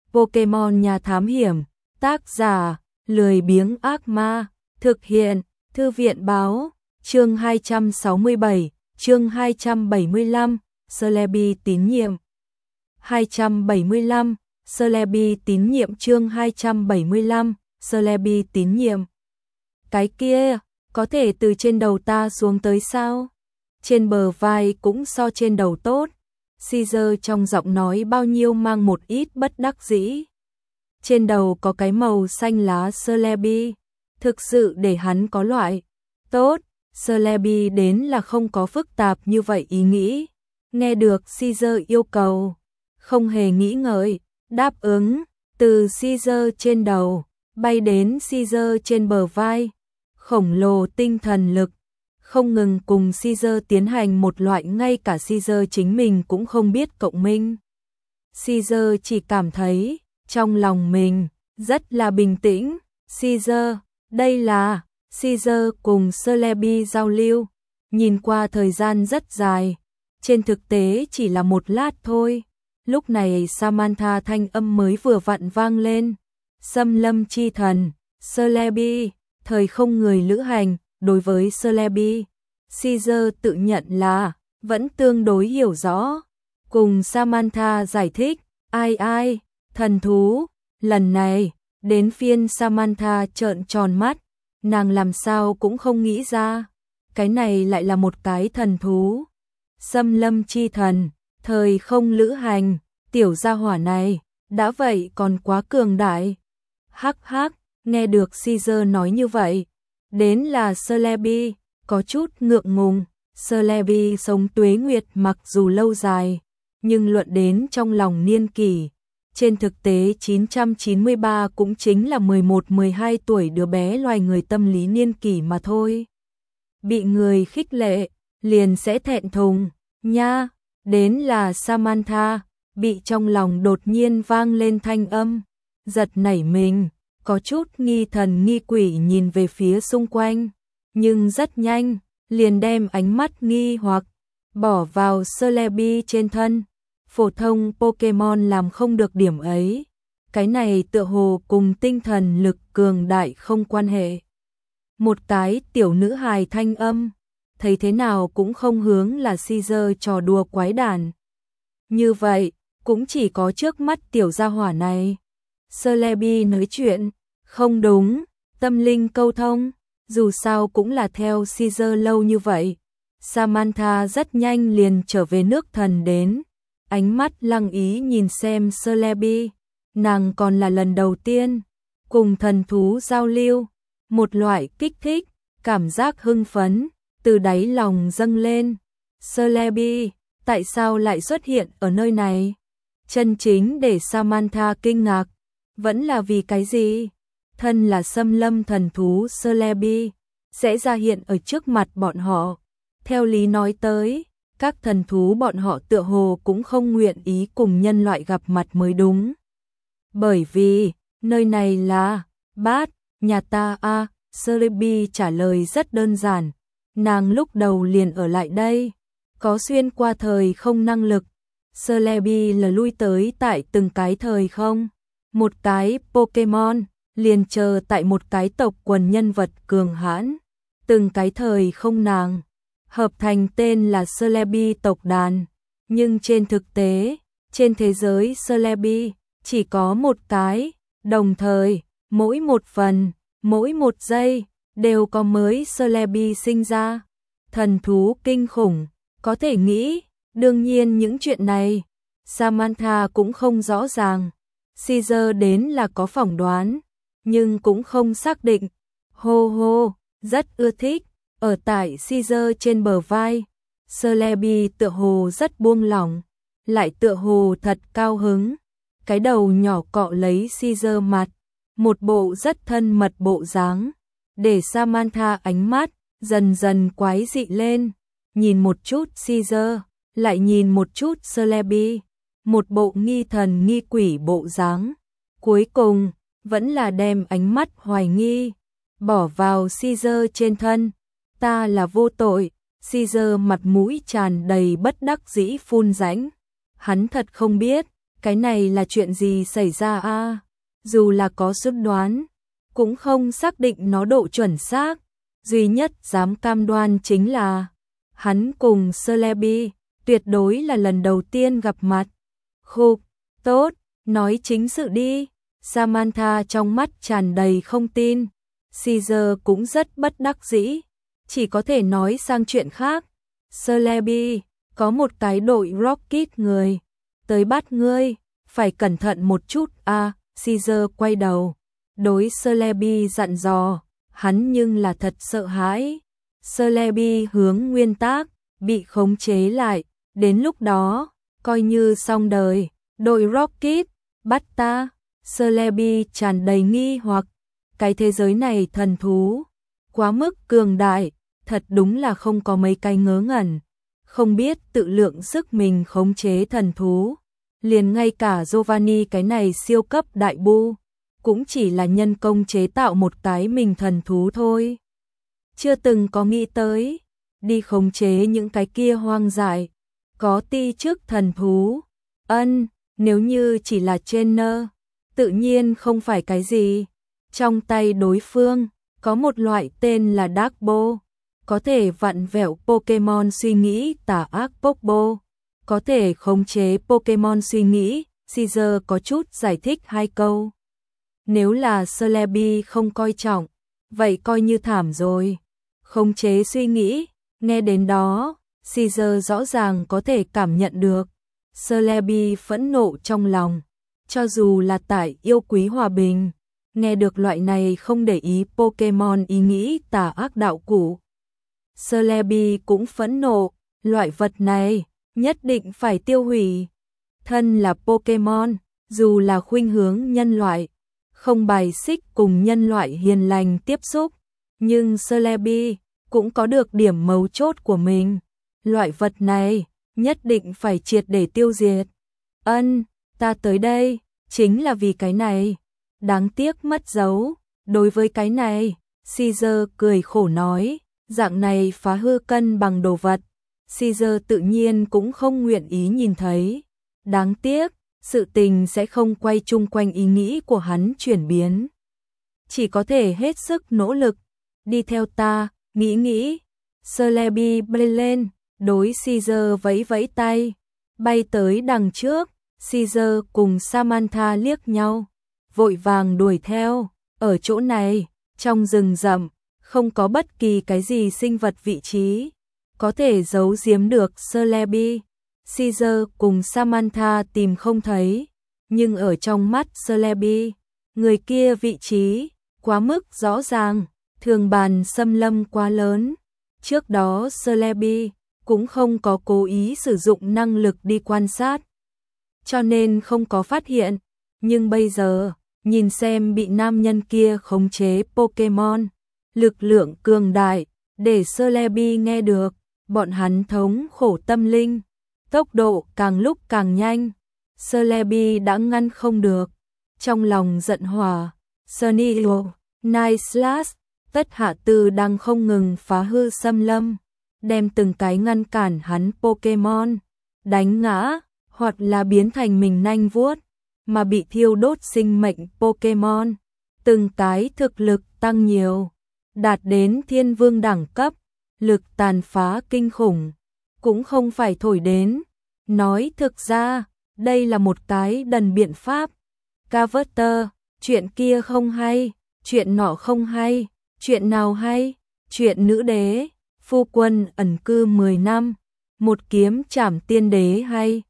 Pokemon nhà thám hiểm, tác giả, lười biếng ác ma, thực hiện, thư viện báo, chương 267, chương 275, Celebi tín nhiệm. 275, Celebi tín nhiệm chương 275, Celebi tín nhiệm. Cái kia, có thể từ trên đầu ta xuống tới sao? Trên bờ vai cũng so trên đầu tốt. Caesar trong giọng nói bao nhiêu mang một ít bất đắc dĩ. Trên đầu có cái màu xanh lá Celebi, thực sự để hắn có loại. Tốt, Celebi đến là không có phức tạp như vậy ý nghĩ. Nghe được Caesar yêu cầu, không hề nghĩ ngợi, đáp ứng, từ Caesar trên đầu, bay đến Caesar trên bờ vai. Khổng lồ tinh thần lực, không ngừng cùng Caesar tiến hành một loại ngay cả Caesar chính mình cũng không biết cộng minh. Caesar chỉ cảm thấy, trong lòng mình, rất là bình tĩnh. Caesar, đây là, Caesar cùng Celebi giao lưu, nhìn qua thời gian rất dài, trên thực tế chỉ là một lát thôi. Lúc này Samantha thanh âm mới vừa vặn vang lên. Xâm lâm chi thần, Celebi, thời không người lữ hành, đối với Celebi, Caesar tự nhận là, vẫn tương đối hiểu rõ. Cùng Samantha giải thích, ai, thần thú, lần này, đến phiên Samantha trợn tròn mắt, nàng làm sao cũng không nghĩ ra, cái này lại là một cái thần thú. Xâm lâm chi thần, thời không lữ hành, tiểu gia hỏa này, đã vậy còn quá cường đại. Hắc, nghe được Caesar nói như vậy, đến là Celebi, có chút ngượng ngùng. Celebi sống tuế nguyệt mặc dù lâu dài, nhưng luận đến trong lòng niên kỷ, trên thực tế 993 cũng chính là 11-12 tuổi đứa bé loài người tâm lý niên kỷ mà thôi. Bị người khích lệ, liền sẽ thẹn thùng, nha, đến là Samantha, bị trong lòng đột nhiên vang lên thanh âm, giật nảy mình, có chút nghi thần nghi quỷ nhìn về phía xung quanh, nhưng rất nhanh, liền đem ánh mắt nghi hoặc bỏ vào Celebi trên thân. Phổ thông Pokemon làm không được điểm ấy, cái này tựa hồ cùng tinh thần lực cường đại không quan hệ. Một cái tiểu nữ hài thanh âm, thấy thế nào cũng không hướng là Caesar trò đùa quái đản. Như vậy, cũng chỉ có trước mắt tiểu gia hỏa này. Celebi nói chuyện, không đúng, tâm linh câu thông, dù sao cũng là theo Caesar lâu như vậy. Samantha rất nhanh liền trở về nước thần đến, ánh mắt lăng ý nhìn xem Celebi, nàng còn là lần đầu tiên cùng thần thú giao lưu, một loại kích thích, cảm giác hưng phấn, từ đáy lòng dâng lên. Celebi, tại sao lại xuất hiện ở nơi này? Chân chính để Samantha kinh ngạc, vẫn là vì cái gì? Thân là xâm lâm thần thú Celebi, sẽ ra hiện ở trước mặt bọn họ. Theo lý nói tới, các thần thú bọn họ tựa hồ cũng không nguyện ý cùng nhân loại gặp mặt mới đúng. Bởi vì, nơi này là, bát, nhà ta a. Celebi trả lời rất đơn giản, nàng lúc đầu liền ở lại đây, có xuyên qua thời không năng lực. Celebi là lui tới tại từng cái thời không, một cái Pokemon, liền chờ tại một cái tộc quần nhân vật cường hãn, từng cái thời không nàng hợp thành tên là Celebi tộc đàn, nhưng trên thực tế, trên thế giới Celebi chỉ có một cái, đồng thời, mỗi một phần, mỗi một giây, đều có mới Celebi sinh ra. Thần thú kinh khủng, có thể nghĩ, đương nhiên những chuyện này, Samantha cũng không rõ ràng. Caesar đến là có phỏng đoán, nhưng cũng không xác định. Hô, rất ưa thích. Ở tại Caesar trên bờ vai, Celebi tựa hồ rất buông lỏng, lại tựa hồ thật cao hứng. Cái đầu nhỏ cọ lấy Caesar mặt, một bộ rất thân mật bộ dáng, để Samantha ánh mắt dần dần quái dị lên, nhìn một chút Caesar, lại nhìn một chút Celebi, một bộ nghi thần nghi quỷ bộ dáng. Cuối cùng, vẫn là đem ánh mắt hoài nghi bỏ vào Caesar trên thân. Ta là vô tội. Caesar mặt mũi tràn đầy bất đắc dĩ phun rãnh. Hắn thật không biết, cái này là chuyện gì xảy ra a? Dù là có suy đoán, cũng không xác định nó độ chuẩn xác, duy nhất dám cam đoan chính là hắn cùng Celebi tuyệt đối là lần đầu tiên gặp mặt. Khục, tốt, nói chính sự đi. Samantha trong mắt tràn đầy không tin. Caesar cũng rất bất đắc dĩ, chỉ có thể nói sang chuyện khác. Celebi, có một cái đội rocket người tới bắt ngươi, phải cẩn thận một chút a. Caesar quay đầu, đối Celebi dặn dò, hắn nhưng là thật sợ hãi. Celebi hướng nguyên tác, bị khống chế lại, đến lúc đó, coi như xong đời. Đội rocket, bắt ta. Celebi tràn đầy nghi hoặc, cái thế giới này thần thú quá mức cường đại, thật đúng là không có mấy cái ngớ ngẩn, không biết tự lượng sức mình khống chế thần thú. Liền ngay cả Giovanni cái này siêu cấp đại bu, cũng chỉ là nhân công chế tạo một cái mình thần thú thôi. Chưa từng có nghĩ tới, đi khống chế những cái kia hoang dại, có ti chức thần thú. Nếu như chỉ là trainer, tự nhiên không phải cái gì. Trong tay đối phương, có một loại tên là Darkbo, có thể vặn vẹo Pokemon suy nghĩ tà ác Pokebo, có thể khống chế Pokemon suy nghĩ. Caesar có chút giải thích 2 câu. Nếu là Celebi không coi trọng, vậy coi như thảm rồi. Khống chế suy nghĩ, nghe đến đó, Caesar rõ ràng có thể cảm nhận được Celebi phẫn nộ trong lòng. Cho dù là tại yêu quý hòa bình, nghe được loại này không để ý Pokemon ý nghĩ tà ác đạo cụ, Celebi cũng phẫn nộ, loại vật này nhất định phải tiêu hủy. Thân là Pokemon, dù là khuynh hướng nhân loại, không bài xích cùng nhân loại hiền lành tiếp xúc, nhưng Celebi cũng có được điểm mấu chốt của mình. Loại vật này nhất định phải triệt để tiêu diệt. Ta tới đây chính là vì cái này. Đáng tiếc mất dấu. Đối với cái này, Caesar cười khổ nói, dạng này phá hư cân bằng đồ vật, Caesar tự nhiên cũng không nguyện ý nhìn thấy. Đáng tiếc, sự tình sẽ không quay chung quanh ý nghĩ của hắn chuyển biến. Chỉ có thể hết sức nỗ lực, đi theo ta, nghĩ. Celebi bay lên, đối Caesar vẫy vẫy tay, bay tới đằng trước. Caesar cùng Samantha liếc nhau, vội vàng đuổi theo. Ở chỗ này, trong rừng rậm, không có bất kỳ cái gì sinh vật vị trí có thể giấu giếm được Celebi. Caesar cùng Samantha tìm không thấy, nhưng ở trong mắt Celebi, người kia vị trí quá mức rõ ràng, thường bàn xâm lâm quá lớn. Trước đó Celebi cũng không có cố ý sử dụng năng lực đi quan sát, cho nên không có phát hiện. Nhưng bây giờ, nhìn xem bị nam nhân kia khống chế Pokemon, lực lượng cường đại, để Celebi nghe được, bọn hắn thống khổ tâm linh, tốc độ càng lúc càng nhanh. Celebi đã ngăn không được, trong lòng giận hỏa. Sunio, Night Slash, tất hạ từ đang không ngừng phá hư xâm lâm, đem từng cái ngăn cản hắn Pokemon đánh ngã, hoặc là biến thành mình nanh vuốt, mà bị thiêu đốt sinh mệnh Pokemon. Từng cái thực lực tăng nhiều, đạt đến thiên vương đẳng cấp, lực tàn phá kinh khủng, cũng không phải thổi đến. Nói thực ra, đây là một cái đần biện pháp. Carver, chuyện kia không hay, chuyện nọ không hay, chuyện nào hay? Chuyện nữ đế, phu quân ẩn cư 10 năm, một kiếm trảm tiên đế hay?